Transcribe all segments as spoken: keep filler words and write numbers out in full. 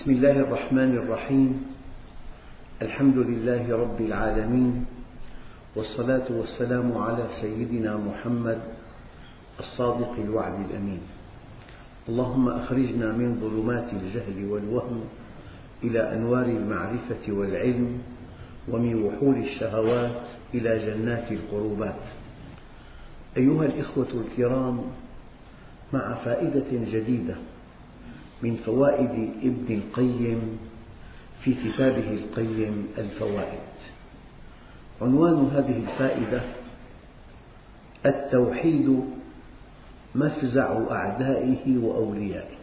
بسم الله الرحمن الرحيم. الحمد لله رب العالمين، والصلاة والسلام على سيدنا محمد الصادق الوعد الأمين. اللهم أخرجنا من ظلمات الجهل والوهم إلى أنوار المعرفة والعلم، ومن وحول الشهوات إلى جنات القربات. أيها الإخوة الكرام، مع فائدة جديدة من فوائد ابن القيم في كتابه القيم الفوائد. عنوان هذه الفائدة: التوحيد مفزع أعدائه وأوليائه.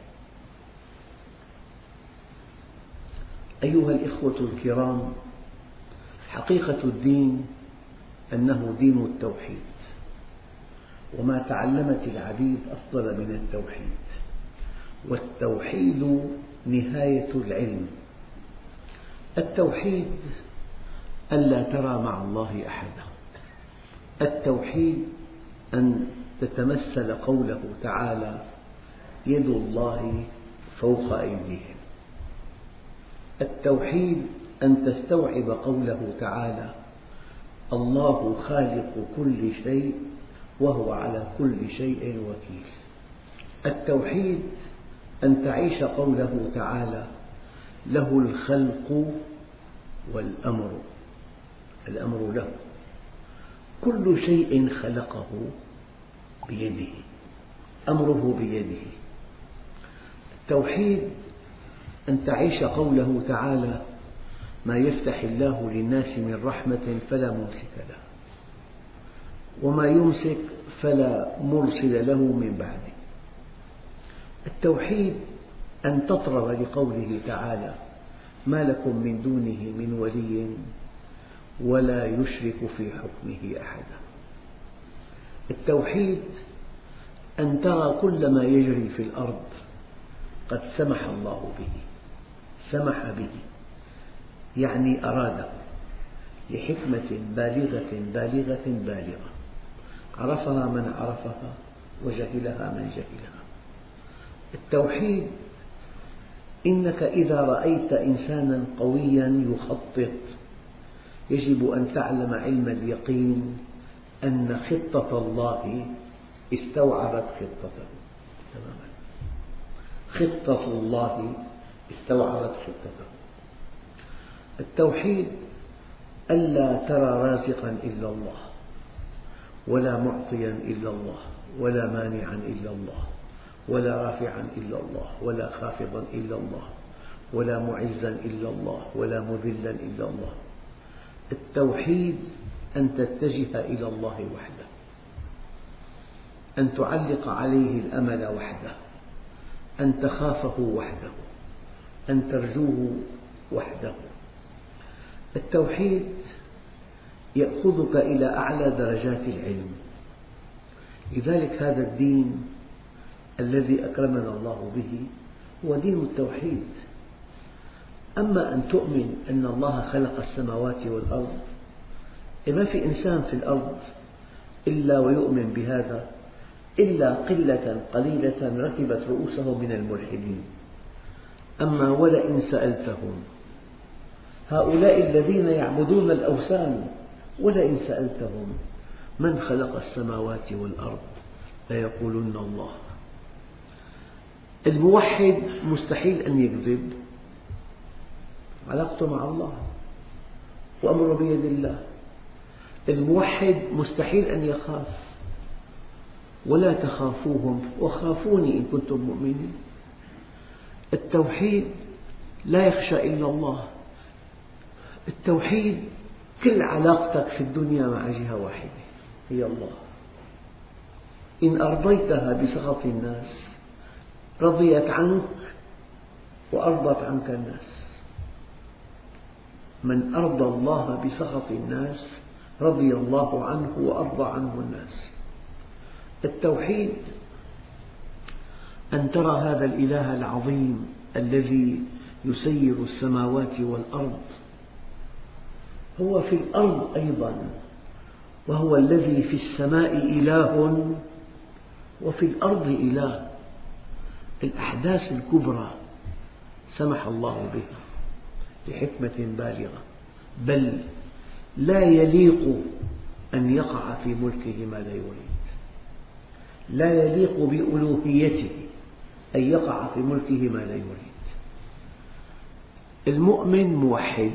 أيها الإخوة الكرام، حقيقة الدين أنه دين التوحيد، وما تعلمت العبيد أفضل من التوحيد، والتوحيد نهاية العلم. التوحيد ألا ترى مع الله أحدا، التوحيد أن تتمثل قوله تعالى: يد الله فوق أيديهم. التوحيد أن تستوعب قوله تعالى: الله خالق كل شيء وهو على كل شيء وكيل. التوحيد أن تعيش قوله تعالى: له الخلق والأمر. الأمر له، كل شيء خلقه بيده، أمره بيده. التوحيد أن تعيش قوله تعالى: ما يفتح الله للناس من رحمة فلا ممسك له، وما يمسك فلا مرسل له من بعده. التوحيد أن تطرب لقوله تعالى: ما لكم من دونه من ولي ولا يشرك في حكمه أحدا. التوحيد أن ترى كل ما يجري في الأرض قد سمح الله به، سمح به يعني أراده لحكمة بالغة بالغة بالغة، عرفها من عرفها وجهلها من جهلها. التوحيد إنك إذا رأيت إنسانا قويا يخطط، يجب أن تعلم علم اليقين أن خطة الله استوعبت خطته تماما. خطة الله استوعبت خطته. التوحيد ألا ترى رازقا إلا الله، ولا معطيا إلا الله، ولا مانعا إلا الله، ولا رافعا إلا الله، ولا خافضا إلا الله، ولا معزا إلا الله، ولا مذلا إلا الله. التوحيد أن تتجه إلى الله وحده، أن تعلق عليه الأمل وحده، أن تخافه وحده، أن ترجوه وحده. التوحيد يأخذك إلى أعلى درجات العلم. لذلك هذا الدين الذي أكرمنا الله به هو دين التوحيد. أما أن تؤمن أن الله خلق السماوات والأرض، ما في إنسان في الأرض إلا ويؤمن بهذا، إلا قلة قليلة ركبت رؤوسهم من الملحدين. أما ولئن سألتهم، هؤلاء الذين يعبدون الأوثان، ولئن سألتهم من خلق السماوات والأرض ليقولن الله. الموحد مستحيل أن يكذب، علاقته مع الله وأمره بيد الله. الموحد مستحيل أن يخاف، ولا تخافوهم وخافوني إن كنتم مؤمنين. التوحيد لا يخشى إلا الله. التوحيد كل علاقتك في الدنيا مع جهة واحدة هي الله. إن أرضيتها بسخط الناس رضيت عنك وأرضت عنك الناس. من أرضى الله بسخط الناس رضي الله عنه وأرضى عنه الناس. التوحيد أن ترى هذا الإله العظيم الذي يسير السماوات والأرض هو في الأرض أيضا، وهو الذي في السماء إله وفي الأرض إله. الأحداث الكبرى سمح الله بها لحكمة بالغة، بل لا يليق أن يقع في ملكه ما لا يريد، لا يليق بألوهيته أن يقع في ملكه ما لا يريد. المؤمن موحد،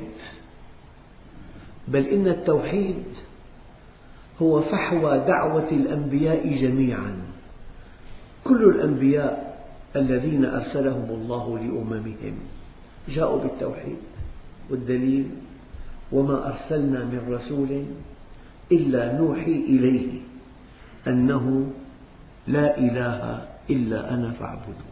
بل إن التوحيد هو فحوى دعوة الأنبياء جميعا. كل الأنبياء الذين أرسلهم الله لأممهم جاءوا بالتوحيد، والدليل: وما أرسلنا من رسول إلا نوحي إليه أنه لا إله إلا أنا فاعبدون.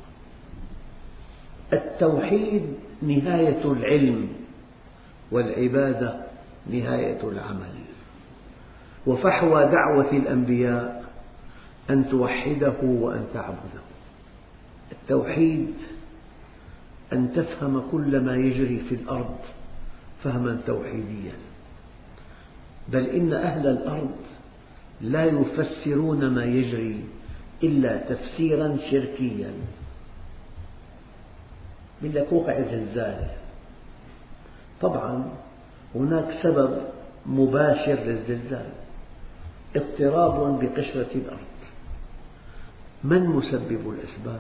التوحيد نهاية العلم، والعبادة نهاية العمل. وفحوى دعوة الأنبياء أن توحده وأن تعبده. التوحيد أن تفهم كل ما يجري في الأرض فهما توحيديا، بل إن أهل الأرض لا يفسرون ما يجري إلا تفسيرا شركيا. يقول لك وقع زلزال، طبعا هناك سبب مباشر للزلزال، اضطراب بقشرة الأرض. من مسبب الأسباب؟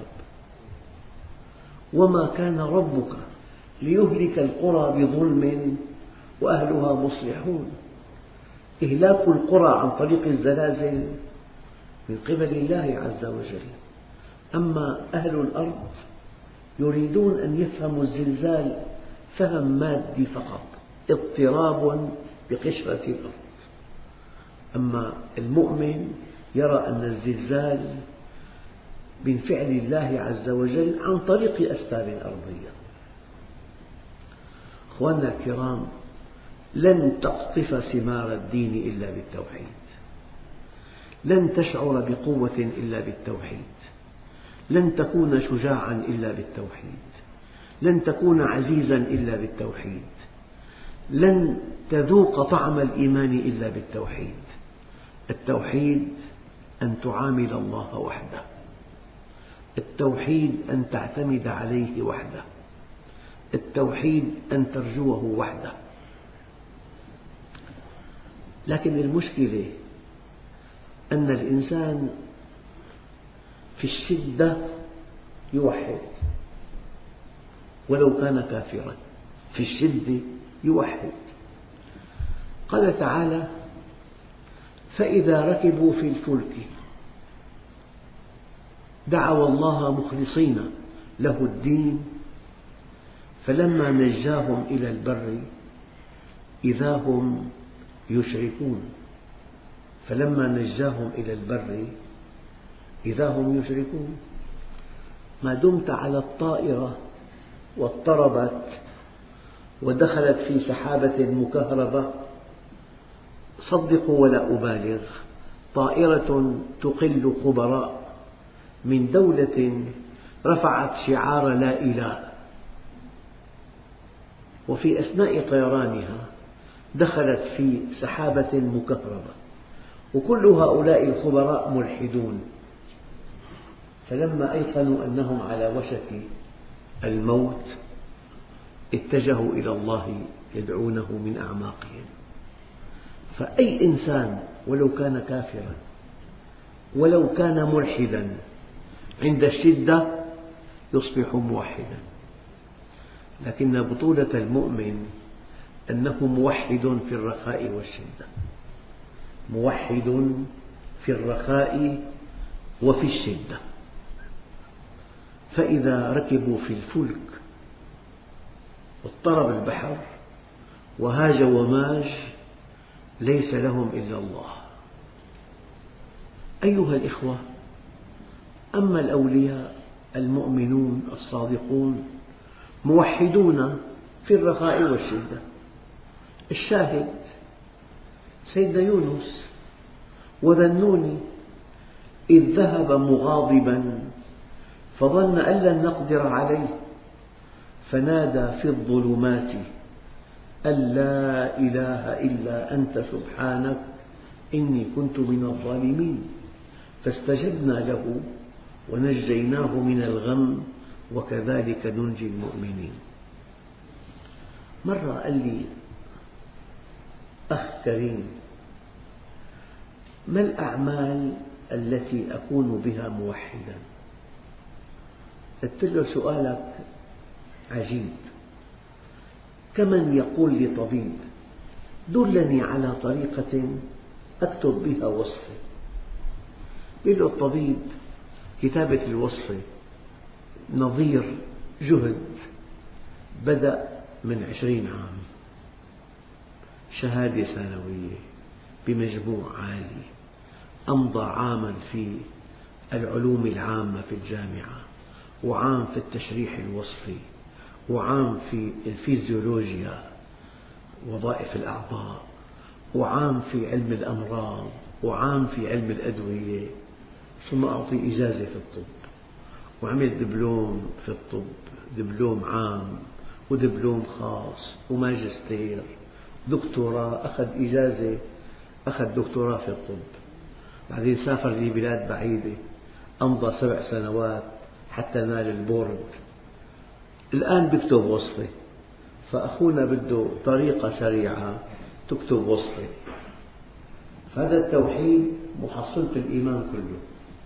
وما كان ربك ليهلك القرى بظلم وأهلها مصلحون. إهلاك القرى عن طريق الزلازل من قبل الله عز وجل، أما أهل الأرض يريدون أن يفهموا الزلزال فهم مادي فقط، اضطراب بقشرة الأرض. أما المؤمن يرى أن الزلزال من فعل الله عز وجل عن طريق أسباب أرضية. أخواننا الكرام، لن تقطف ثمار الدين إلا بالتوحيد، لن تشعر بقوة إلا بالتوحيد، لن تكون شجاعا إلا بالتوحيد، لن تكون عزيزا إلا بالتوحيد، لن تذوق طعم الإيمان إلا بالتوحيد. التوحيد أن تعامل الله وحده، التوحيد أن تعتمد عليه وحده، التوحيد أن ترجوه وحده. لكن المشكلة أن الإنسان في الشدة يوحد ولو كان كافرا، في الشدة يوحد. قال تعالى: فإذا ركبوا في الفلك دعوا الله مخلصين له الدين فلما نجاهم إلى البر إذا هم يشركون. فلما نجاهم إلى البر إذا هم يشركون. ما دمت على الطائرة واضطربت ودخلت في سحابة مكهربة، صدقوا ولا أبالغ، طائرة تقل خبراء من دولة رفعت شعار لا إله، وفي أثناء طيرانها دخلت في سحابة مكهربة، وكل هؤلاء الخبراء ملحدون. فلما أيقنوا أنهم على وشك الموت اتجهوا إلى الله يدعونه من أعماقهم. فأي إنسان ولو كان كافرا ولو كان ملحدا عند الشدة يصبح موحدا. لكن بطولة المؤمن أنه موحد في الرخاء والشدة، موحد في الرخاء وفي الشدة. فإذا ركبوا في الفلك واضطرب البحر وهاج وماج ليس لهم إلا الله. أيها الإخوة، أما الأولياء المؤمنون الصادقون موحدون في الرخاء والشدة. الشاهد سيدنا يونس: وذا النون إذ ذهب مغاضبا فظن أن لن نقدر عليه فنادى في الظلمات أن لا إله إلا أنت سبحانك إني كنت من الظالمين. فاستجبنا له ونجيناه من الغم وكذلك ننجي المؤمنين. مرة قال لي أخ كريم: ما الأعمال التي أكون بها موحدا؟ قلت له: سؤالك عجيب، كمن يقول لطبيب: دلني على طريقة أكتب بها وصفة. يقول له الطبيب: كتابة الوصفة نظير جهد بدأ من عشرين عام، شهادة ثانوية بمجموع عالي، أمضى عاما في العلوم العامة في الجامعة، وعام في التشريح الوصفي، وعام في الفيزيولوجيا وظائف الأعضاء، وعام في علم الأمراض، وعام في علم الأدوية، ثم أعطي إجازة في الطب، وعمل دبلوم في الطب، دبلوم عام ودبلوم خاص وماجستير، دكتوراه، أخذ إجازة، أخذ دكتوراه في الطب، بعدين سافر لبلاد بعيدة، أمضى سبع سنوات حتى نال البورد، الآن يكتب وصفة. فأخونا بده طريقة سريعة تكتب وصفة. هذا التوحيد محصلة الإيمان كله.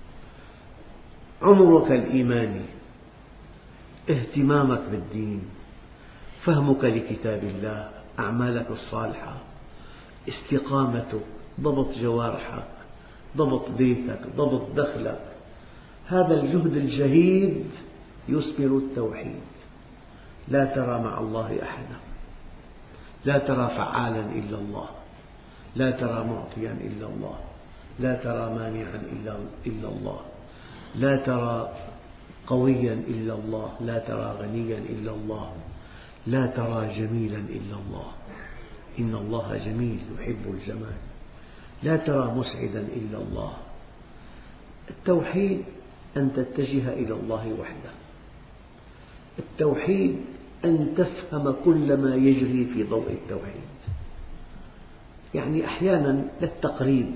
عمرك الإيماني، اهتمامك بالدين، فهمك لكتاب الله، أعمالك الصالحة، استقامتك، ضبط جوارحك، ضبط بيتك، ضبط دخلك، هذا الجهد الجهيد يثمر التوحيد. لا ترى مع الله أحدا، لا ترى فعالا إلا الله، لا ترى معطيا إلا الله، لا ترى مانعا إلا الله، لا ترى قويا إلا الله، لا ترى غنيا إلا الله، لا ترى جميلا إلا الله، إن الله جميل يحب الجمال، لا ترى مسعدا إلا الله. التوحيد أن تتجه إلى الله وحده، التوحيد أن تفهم كل ما يجري في ضوء التوحيد. يعني أحيانا للتقريب،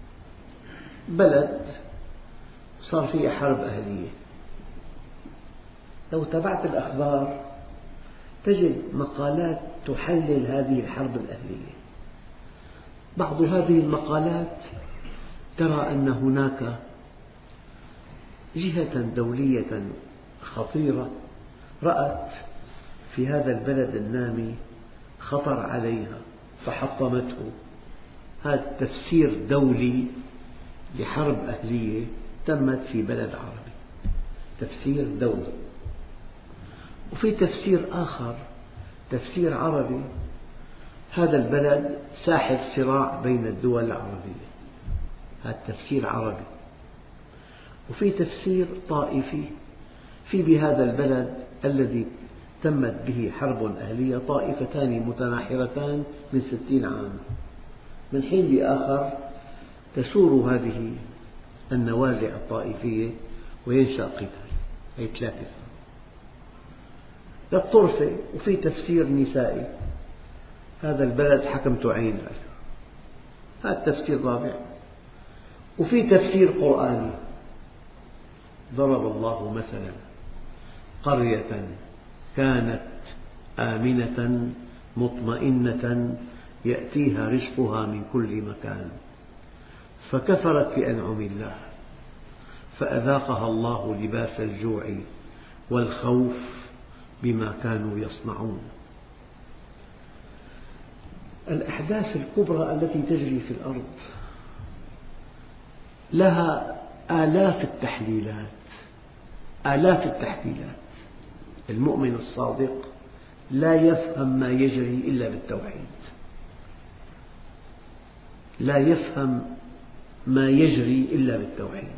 بلد صار فيها حرب أهلية، لو تابعت الأخبار تجد مقالات تحلل هذه الحرب الأهلية. بعض هذه المقالات ترى أن هناك جهة دولية خطيرة رأت في هذا البلد النامي خطر عليها فحطمته. هذا تفسير دولي لحرب أهلية تمت في بلد عربي، تفسير دولي. وفي تفسير آخر، تفسير عربي، هذا البلد ساحة صراع بين الدول العربية، هذا تفسير عربي. وفي تفسير طائفي، في بهذا البلد الذي تمت به حرب أهلية طائفتان متناحرتان من ستين عام، من حين لآخر تسور هذه النوازع الطائفية وينشأ قتال، هي ثلاثة للطرفة. وفي تفسير نسائي، هذا البلد حكمته عين، هذا تفسير رابع. وفي تفسير قرآني، ضرب الله مثلا قرية كانت آمنة مطمئنة يأتيها رزقها من كل مكان فكفرت بأنعم الله فأذاقها الله لباس الجوع والخوف بما كانوا يصنعون. الأحداث الكبرى التي تجري في الأرض لها آلاف التحليلات، آلاف التحليلات. المؤمن الصادق لا يفهم ما يجري إلا بالتوحيد، لا يفهم ما يجري إلا بالتوحيد.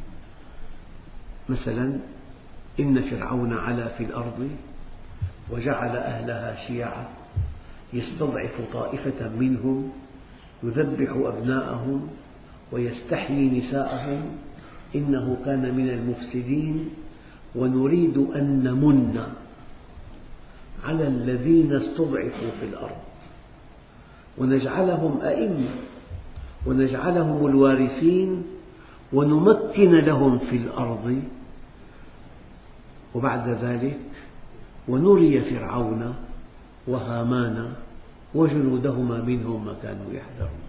مثلا إن فرعون علا في الأرض وجعل أهلها شيعا يستضعف طائفة منهم يذبح أبناءهم ويستحيي نساءهم إنه كان من المفسدين ونريد أن نمن على الذين استضعفوا في الأرض ونجعلهم أئمة ونجعلهم الوارثين ونمكن لهم في الأرض وبعد ذلك ونري فرعون وهامان وجنودهما منهم ما كانوا يحذرون.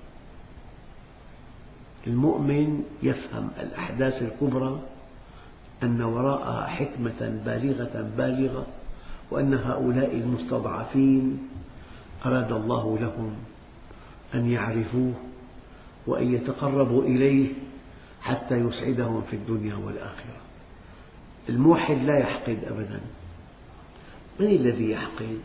المؤمن يفهم الأحداث الكبرى أن وراءها حكمة بالغة بالغة، وأن هؤلاء المستضعفين أراد الله لهم أن يعرفوه وأن يتقربوا إليه حتى يسعدهم في الدنيا والآخرة. الموحد لا يحقد أبدا. من الذي يحقد؟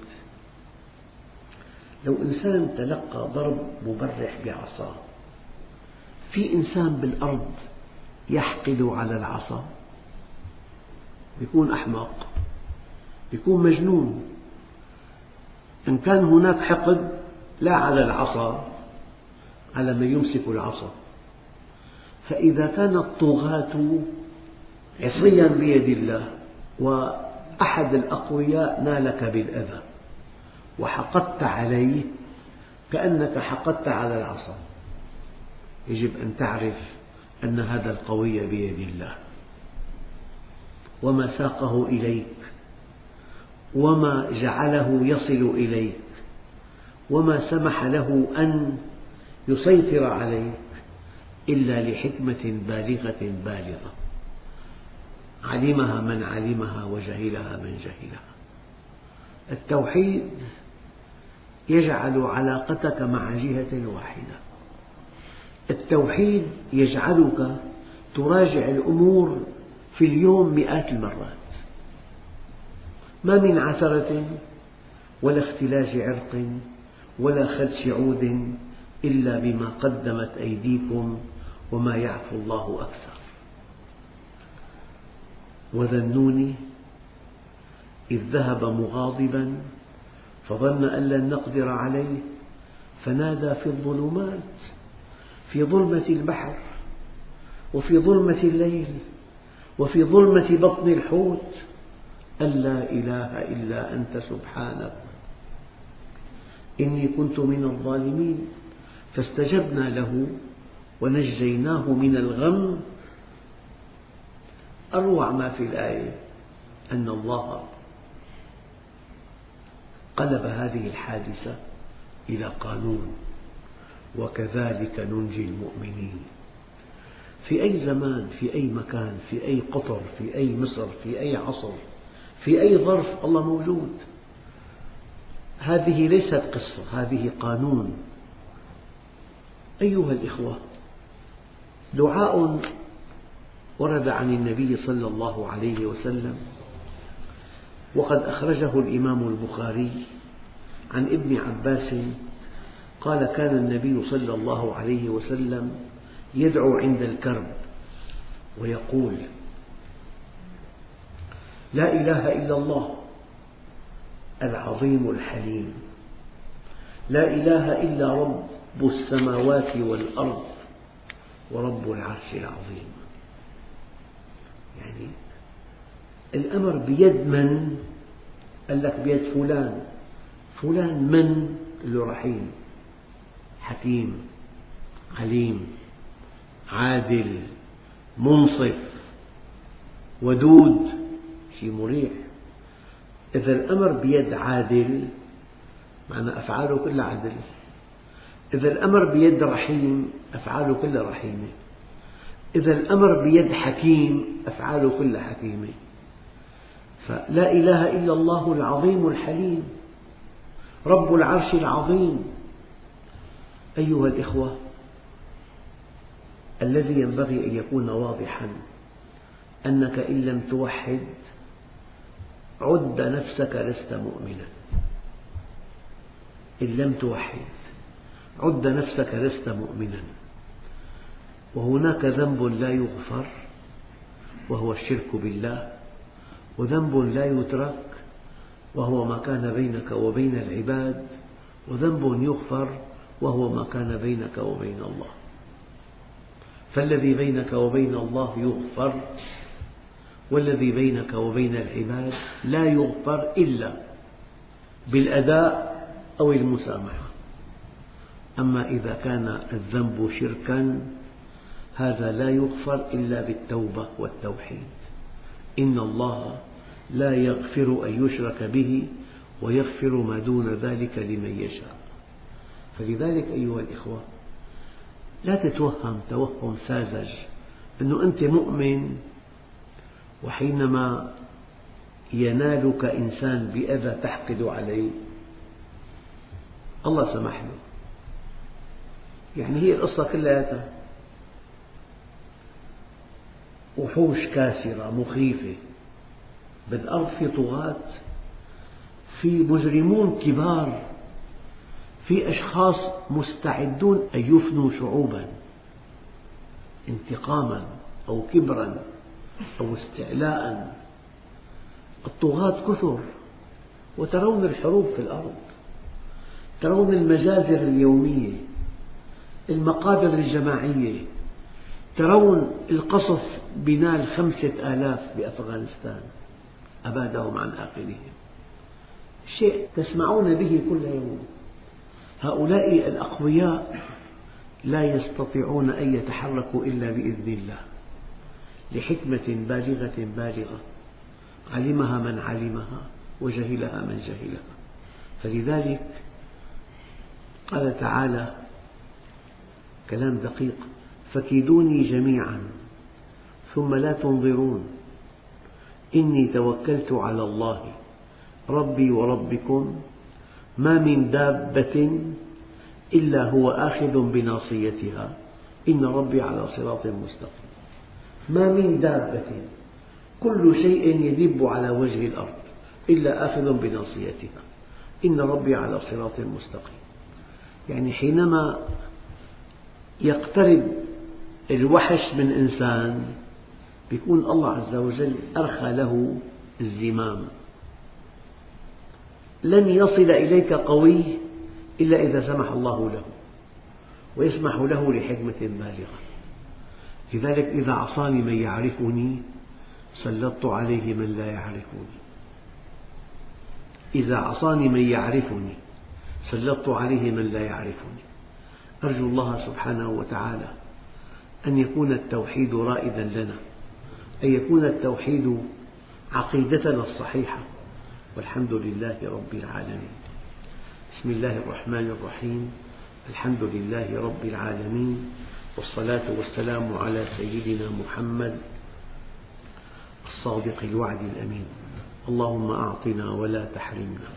لو إنسان تلقى ضرب مبرح بعصا، في إنسان بالأرض يحقد على العصا؟ يكون أحمق، يكون مجنون. إن كان هناك حقد لا على العصا، على من يمسك العصا. فإذا كان الطغاة عصيا بيد الله وأحد الأقوياء نالك بالأذى وحقدت عليه، كأنك حقدت على العصا. يجب أن تعرف أن هذا القوي بيد الله، وما ساقه إليك وما جعله يصل إليك وما سمح له أن يسيطر عليك إلا لحكمة بالغة بالغة علمها من علمها وجهلها من جهلها. التوحيد يجعل علاقتك مع جهة واحدة. التوحيد يجعلك تراجع الأمور في اليوم مئات المرات. ما من عثرة ولا اختلاج عرق ولا خدش عود إلا بما قدمت أيديكم وما يعفو الله أكثر. وذا النون إذ ذهب مغاضبا فظن أن لن نقدر عليه فنادى في الظلمات، في ظلمة البحر وفي ظلمة الليل وفي ظلمة بطن الحوت أن لا إله إلا أنت سبحانك إني كنت من الظالمين. فاستجبنا له ونجيناه من الغم. أروع ما في الآية أن الله قلب هذه الحادثة إلى قانون: وكذلك ننجي المؤمنين. في أي زمان، في أي مكان، في أي قطر، في أي مصر، في أي عصر، في أي ظرف، الله موجود. هذه ليست قصة، هذه قانون. أيها الإخوة، دعاء ورد عن النبي صلى الله عليه وسلم وقد أخرجه الإمام البخاري عن ابن عباس قال: كان النبي صلى الله عليه وسلم يدعو عند الكرب ويقول: لا إله إلا الله العظيم الحليم، لا إله إلا رب السماوات والأرض ورب العرش العظيم. يعني الأمر بيد من؟ قال لك بيد فلان. فلان من؟ قال له رحيم، حكيم، عليم، عادل، منصف، ودود، شيء مريح. إذا الأمر بيد عادل معنى أفعاله كلها عدل. إذا الأمر بيد رحيم أفعاله كلها رحيمة. إذا الأمر بيد حكيم أفعاله كلها حكيمة. فلا إله إلا الله العظيم الحليم رب العرش العظيم. أيها الإخوة، الذي ينبغي أن يكون واضحا أنك إن لم توحد عد نفسك لست مؤمنا. إن لم توحد عد نفسك لست مؤمنا. وهناك ذنب لا يغفر وهو الشرك بالله، وذنب لا يترك وهو ما كان بينك وبين العباد، وذنب يغفر وهو ما كان بينك وبين الله. فالذي بينك وبين الله يغفر، والذي بينك وبين العباد لا يغفر إلا بالأداء أو المسامحة. أما إذا كان الذنب شركا هذا لا يغفر إلا بالتوبة والتوحيد. إن الله لا يغفر أن يشرك به ويغفر ما دون ذلك لمن يشاء. فلذلك أيها الإخوة، لا تتوهم توهم ساذج أنه أنت مؤمن وحينما ينالك إنسان بأذى تحقد عليه الله سمح له. يعني هي القصة كلها وحوش كاسرة مخيفة بالأرض، في طغاة، في مجرمون كبار، في أشخاص مستعدون أن يفنوا شعوبا انتقاما أو كبرا أو استعلاء. الطغاة كثر، وترون الحروب في الأرض، ترون المجازر اليومية، المقابر الجماعية، ترون القصف بنال خمسة آلاف بأفغانستان أبادهم عن آخرهم، شيء تسمعون به كل يوم. هؤلاء الأقوياء لا يستطيعون أن يتحركوا إلا بإذن الله، لحكمة بالغة بالغة علمها من علمها وجهلها من جهلها. فلذلك قال تعالى كلام دقيق: فكيدوني جميعا ثم لا تنظرون إني توكلت على الله ربي وربكم ما من دابة إلا هو آخذ بناصيتها إن ربي على صراط مستقيم. ما من دابة، كل شيء يدب على وجه الأرض إلا آخذ بناصيتها إن ربي على صراط مستقيم. يعني حينما يقترب الوحش من إنسان يكون الله عز وجل أرخى له الزمام. لن يصل إليك قوي إلا إذا سمح الله له، ويسمح له لحكمة بالغة. لذلك إذا عصاني من يعرفني سلطت عليه من لا يعرفني. إذا عصاني من يعرفني سلطت عليه من لا يعرفني. أرجو الله سبحانه وتعالى أن يكون التوحيد رائدا لنا، أن يكون التوحيد عقيدتنا الصحيحة، والحمد لله رب العالمين. بسم الله الرحمن الرحيم. الحمد لله رب العالمين، والصلاة والسلام على سيدنا محمد الصادق الوعد الأمين. اللهم أعطنا ولا تحرمنا،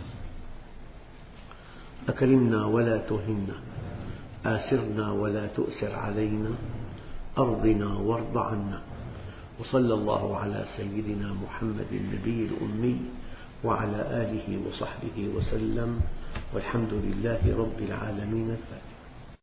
أكرمنا ولا تهنا، آسرنا ولا تؤسر علينا، أرضنا وارض عنا. وصلى الله على سيدنا محمد النبي الأمي وعلى آله وصحبه وسلم، والحمد لله رب العالمين. الفاتحة.